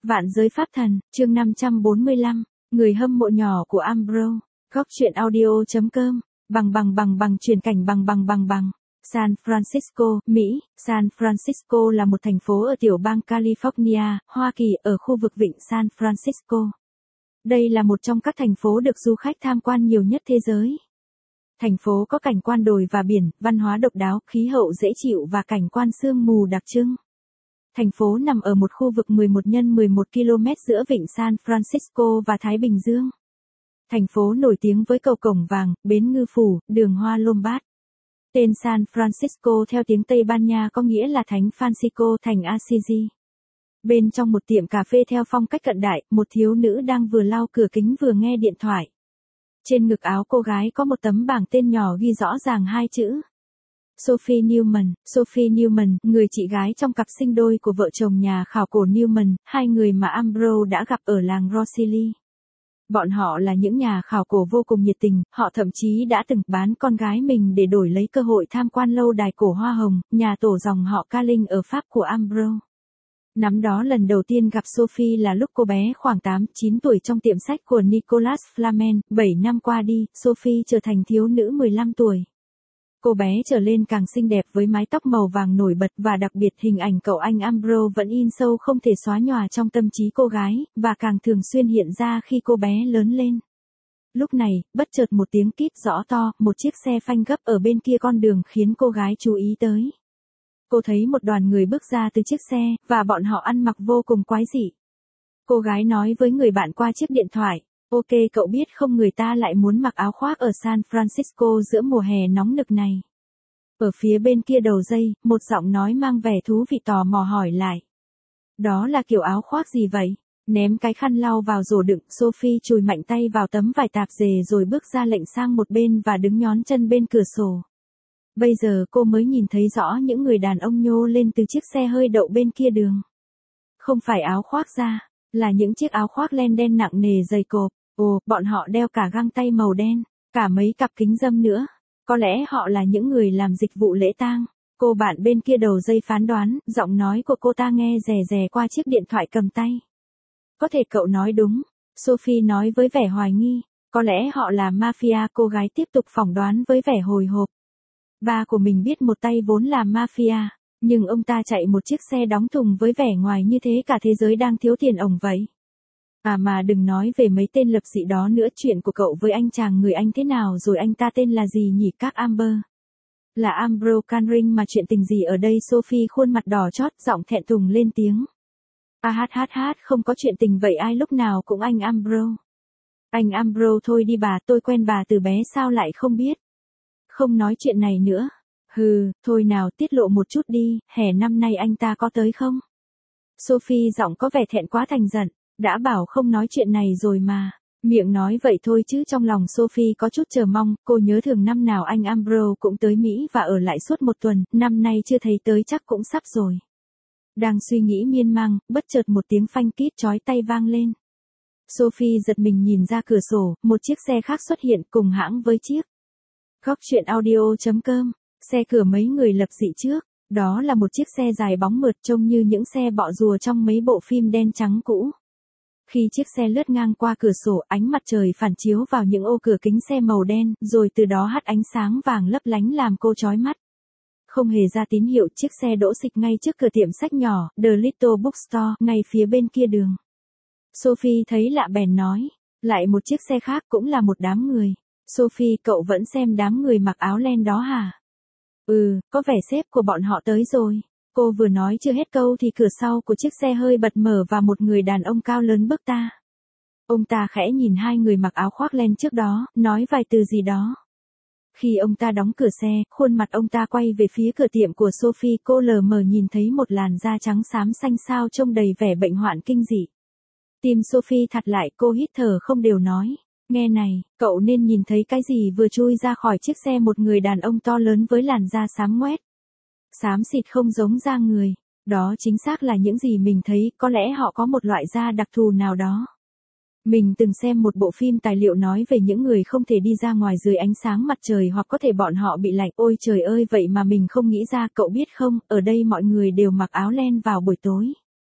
Vạn giới pháp thần, chương 545, người hâm mộ nhỏ của Ambro, góc truyện audio.com, bằng truyền cảnh bằng. San Francisco, Mỹ. San Francisco là một thành phố ở tiểu bang California, Hoa Kỳ, ở khu vực vịnh San Francisco. Đây là một trong các thành phố được du khách tham quan nhiều nhất thế giới. Thành phố có cảnh quan đồi và biển, văn hóa độc đáo, khí hậu dễ chịu và cảnh quan sương mù đặc trưng. Thành phố nằm ở một khu vực 11 x 11 km giữa vịnh San Francisco và Thái Bình Dương. Thành phố nổi tiếng với cầu Cổng Vàng, bến ngư phủ, đường hoa Lombard. Tên San Francisco theo tiếng Tây Ban Nha có nghĩa là Thánh Francisco, thành Assisi. Bên trong một tiệm cà phê theo phong cách cận đại, một thiếu nữ đang vừa lau cửa kính vừa nghe điện thoại. Trên ngực áo cô gái có một tấm bảng tên nhỏ ghi rõ ràng hai chữ. Sophie Newman. Sophie Newman, người chị gái trong cặp sinh đôi của vợ chồng nhà khảo cổ Newman, hai người mà Ambro đã gặp ở làng Rossley. Bọn họ là những nhà khảo cổ vô cùng nhiệt tình, họ thậm chí đã từng bán con gái mình để đổi lấy cơ hội tham quan lâu đài cổ Hoa Hồng, nhà tổ dòng họ Carling ở Pháp của Ambro. Năm đó lần đầu tiên gặp Sophie là lúc cô bé khoảng 8-9 tuổi trong tiệm sách của Nicolas Flamel. 7 năm qua đi, Sophie trở thành thiếu nữ 15 tuổi. Cô bé trở lên càng xinh đẹp với mái tóc màu vàng nổi bật và đặc biệt hình ảnh cậu anh Ambro vẫn in sâu không thể xóa nhòa trong tâm trí cô gái, và càng thường xuyên hiện ra khi cô bé lớn lên. Lúc này, bất chợt một tiếng kíp rõ to, một chiếc xe phanh gấp ở bên kia con đường khiến cô gái chú ý tới. Cô thấy một đoàn người bước ra từ chiếc xe, và bọn họ ăn mặc vô cùng quái dị. Cô gái nói với người bạn qua chiếc điện thoại, ok cậu biết không người ta lại muốn mặc áo khoác ở San Francisco giữa mùa hè nóng nực này. Ở phía bên kia đầu dây, một giọng nói mang vẻ thú vị tò mò hỏi lại. Đó là kiểu áo khoác gì vậy? Ném cái khăn lau vào rổ đựng, Sophie chùi mạnh tay vào tấm vải tạp dề rồi bước ra lệnh sang một bên và đứng nhón chân bên cửa sổ. Bây giờ cô mới nhìn thấy rõ những người đàn ông nhô lên từ chiếc xe hơi đậu bên kia đường. Không phải áo khoác da, là những chiếc áo khoác len đen nặng nề dày cộp. Ồ, bọn họ đeo cả găng tay màu đen, cả mấy cặp kính râm nữa. Có lẽ họ là những người làm dịch vụ lễ tang. Cô bạn bên kia đầu dây phán đoán, giọng nói của cô ta nghe rè rè qua chiếc điện thoại cầm tay. Có thể cậu nói đúng, Sophie nói với vẻ hoài nghi. Có lẽ họ là mafia, cô gái tiếp tục phỏng đoán với vẻ hồi hộp. Ba của mình biết một tay vốn là mafia, nhưng ông ta chạy một chiếc xe đóng thùng với vẻ ngoài như thế cả thế giới đang thiếu tiền ổng vậy. Mà đừng nói về mấy tên lập dị đó nữa, chuyện của cậu với anh chàng người Anh thế nào rồi, anh ta tên là gì nhỉ? Các Amber. Là Ambro Carling mà chuyện tình gì ở đây? Sophie khuôn mặt đỏ chót, giọng thẹn thùng lên tiếng. Không có chuyện tình vậy, ai lúc nào cũng anh Ambro. Anh Ambro thôi đi bà, tôi quen bà từ bé sao lại không biết. Không nói chuyện này nữa. Hừ, thôi nào tiết lộ một chút đi, hè năm nay anh ta có tới không? Sophie giọng có vẻ thẹn quá thành giận. Đã bảo không nói chuyện này rồi mà. Miệng nói vậy thôi chứ trong lòng Sophie có chút chờ mong. Cô nhớ thường năm nào anh Ambro cũng tới Mỹ và ở lại suốt một tuần. Năm nay chưa thấy tới chắc cũng sắp rồi. Đang suy nghĩ miên man, bất chợt một tiếng phanh kít chói tai vang lên. Sophie giật mình nhìn ra cửa sổ. Một chiếc xe khác xuất hiện cùng hãng với chiếc góc truyện audio.com. Xe cửa mấy người lập dị trước. Đó là một chiếc xe dài bóng mượt trông như những xe bọ rùa trong mấy bộ phim đen trắng cũ. Khi chiếc xe lướt ngang qua cửa sổ, ánh mặt trời phản chiếu vào những ô cửa kính xe màu đen, rồi từ đó hắt ánh sáng vàng lấp lánh làm cô chói mắt. Không hề ra tín hiệu, chiếc xe đỗ xịch ngay trước cửa tiệm sách nhỏ, The Little Bookstore, ngay phía bên kia đường. Sophie thấy lạ bèn nói, lại một chiếc xe khác cũng là một đám người. Sophie, cậu vẫn xem đám người mặc áo len đó hả? Ừ, có vẻ sếp của bọn họ tới rồi. Cô vừa nói chưa hết câu thì cửa sau của chiếc xe hơi bật mở và một người đàn ông cao lớn bước ta. Ông ta khẽ nhìn hai người mặc áo khoác len trước đó, nói vài từ gì đó. Khi ông ta đóng cửa xe, khuôn mặt ông ta quay về phía cửa tiệm của Sophie, cô lờ mờ nhìn thấy một làn da trắng xám xanh xao trông đầy vẻ bệnh hoạn kinh dị. Tim Sophie thắt lại, cô hít thở không đều nói. Nghe này, cậu nên nhìn thấy cái gì vừa chui ra khỏi chiếc xe, một người đàn ông to lớn với làn da xám ngoét. Xám xịt không giống da người. Đó chính xác là những gì mình thấy, có lẽ họ có một loại da đặc thù nào đó. Mình từng xem một bộ phim tài liệu nói về những người không thể đi ra ngoài dưới ánh sáng mặt trời hoặc có thể bọn họ bị lạnh. Ôi trời ơi, vậy mà mình không nghĩ ra, cậu biết không, ở đây mọi người đều mặc áo len vào buổi tối.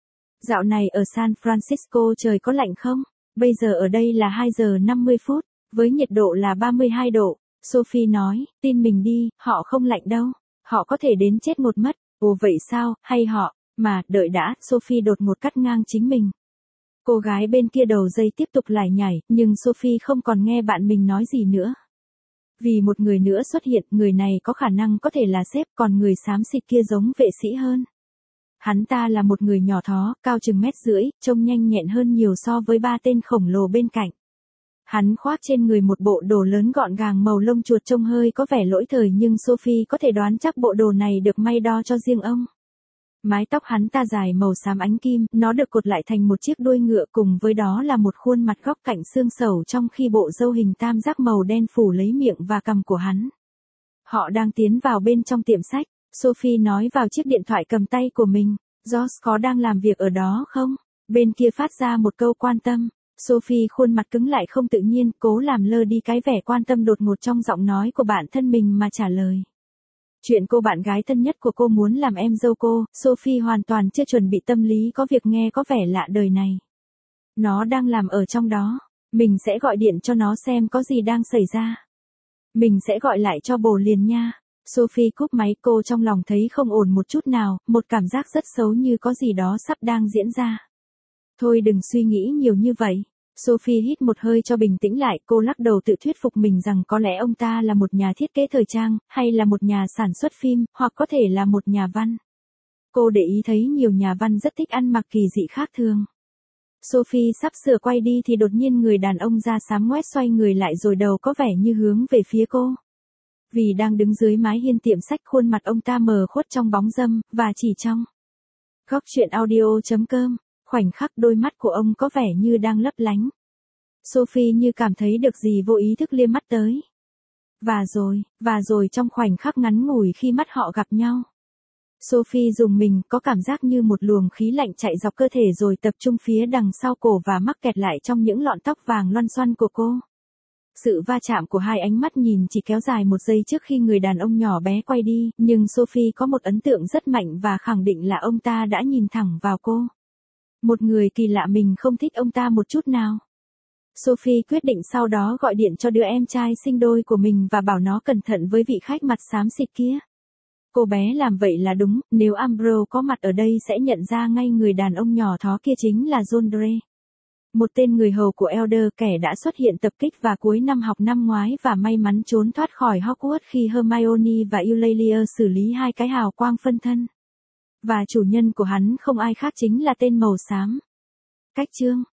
Dạo này ở San Francisco trời có lạnh không? Bây giờ ở đây là 2 giờ 50 phút, với nhiệt độ là 32 độ. Sophie nói, tin mình đi, họ không lạnh đâu. Họ có thể đến chết một mất. Ồ vậy sao, hay họ, mà, đợi đã, Sophie đột ngột cắt ngang chính mình. Cô gái bên kia đầu dây tiếp tục lải nhải, nhưng Sophie không còn nghe bạn mình nói gì nữa. Vì một người nữa xuất hiện, người này có khả năng có thể là sếp, còn người xám xịt kia giống vệ sĩ hơn. Hắn ta là một người nhỏ thó, cao chừng 1,5 mét, trông nhanh nhẹn hơn nhiều so với 3 tên khổng lồ bên cạnh. Hắn khoác trên người một bộ đồ lớn gọn gàng màu lông chuột trông hơi có vẻ lỗi thời, nhưng Sophie có thể đoán chắc bộ đồ này được may đo cho riêng ông. Mái tóc hắn ta dài màu xám ánh kim, nó được cột lại thành một chiếc đuôi ngựa, cùng với đó là một khuôn mặt góc cạnh xương sầu, trong khi bộ râu hình tam giác màu đen phủ lấy miệng và cằm của hắn. Họ đang tiến vào bên trong tiệm sách. Sophie nói vào chiếc điện thoại cầm tay của mình. George có đang làm việc ở đó không? Bên kia phát ra một câu quan tâm. Sophie khuôn mặt cứng lại không tự nhiên, cố làm lơ đi cái vẻ quan tâm đột ngột trong giọng nói của bạn thân mình mà trả lời. Chuyện cô bạn gái thân nhất của cô muốn làm em dâu cô. Sophie hoàn toàn chưa chuẩn bị tâm lý có việc nghe có vẻ lạ đời này. Nó đang làm ở trong đó. Mình sẽ gọi điện cho nó xem có gì đang xảy ra. Mình sẽ gọi lại cho bồ liền nha. Sophie cúp máy, cô trong lòng thấy không ổn một chút nào, một cảm giác rất xấu như có gì đó sắp đang diễn ra. Thôi đừng suy nghĩ nhiều như vậy. Sophie hít một hơi cho bình tĩnh lại, cô lắc đầu tự thuyết phục mình rằng có lẽ ông ta là một nhà thiết kế thời trang, hay là một nhà sản xuất phim, hoặc có thể là một nhà văn. Cô để ý thấy nhiều nhà văn rất thích ăn mặc kỳ dị khác thường. Sophie sắp sửa quay đi thì đột nhiên người đàn ông da xám ngoét xoay người lại rồi đầu có vẻ như hướng về phía cô. Vì đang đứng dưới mái hiên tiệm sách, khuôn mặt ông ta mờ khuất trong bóng râm, và chỉ trong góc truyện audio.com, khoảnh khắc đôi mắt của ông có vẻ như đang lấp lánh. Sophie như cảm thấy được gì vô ý thức liếc mắt tới. Và rồi trong khoảnh khắc ngắn ngủi khi mắt họ gặp nhau. Sophie rùng mình, có cảm giác như một luồng khí lạnh chạy dọc cơ thể rồi tập trung phía đằng sau cổ và mắc kẹt lại trong những lọn tóc vàng loăn xoăn của cô. Sự va chạm của hai ánh mắt nhìn chỉ kéo dài 1 giây trước khi người đàn ông nhỏ bé quay đi, nhưng Sophie có một ấn tượng rất mạnh và khẳng định là ông ta đã nhìn thẳng vào cô. Một người kỳ lạ, mình không thích ông ta một chút nào. Sophie quyết định sau đó gọi điện cho đứa em trai sinh đôi của mình và bảo nó cẩn thận với vị khách mặt xám xịt kia. Cô bé làm vậy là đúng, nếu Ambrose có mặt ở đây sẽ nhận ra ngay người đàn ông nhỏ thó kia chính là John Gray. Một tên người hầu của Elder, kẻ đã xuất hiện tập kích vào cuối năm học năm ngoái và may mắn trốn thoát khỏi Hogwarts khi Hermione và Eulalia xử lý 2 cái hào quang phân thân. Và chủ nhân của hắn không ai khác chính là tên màu xám. Cách chương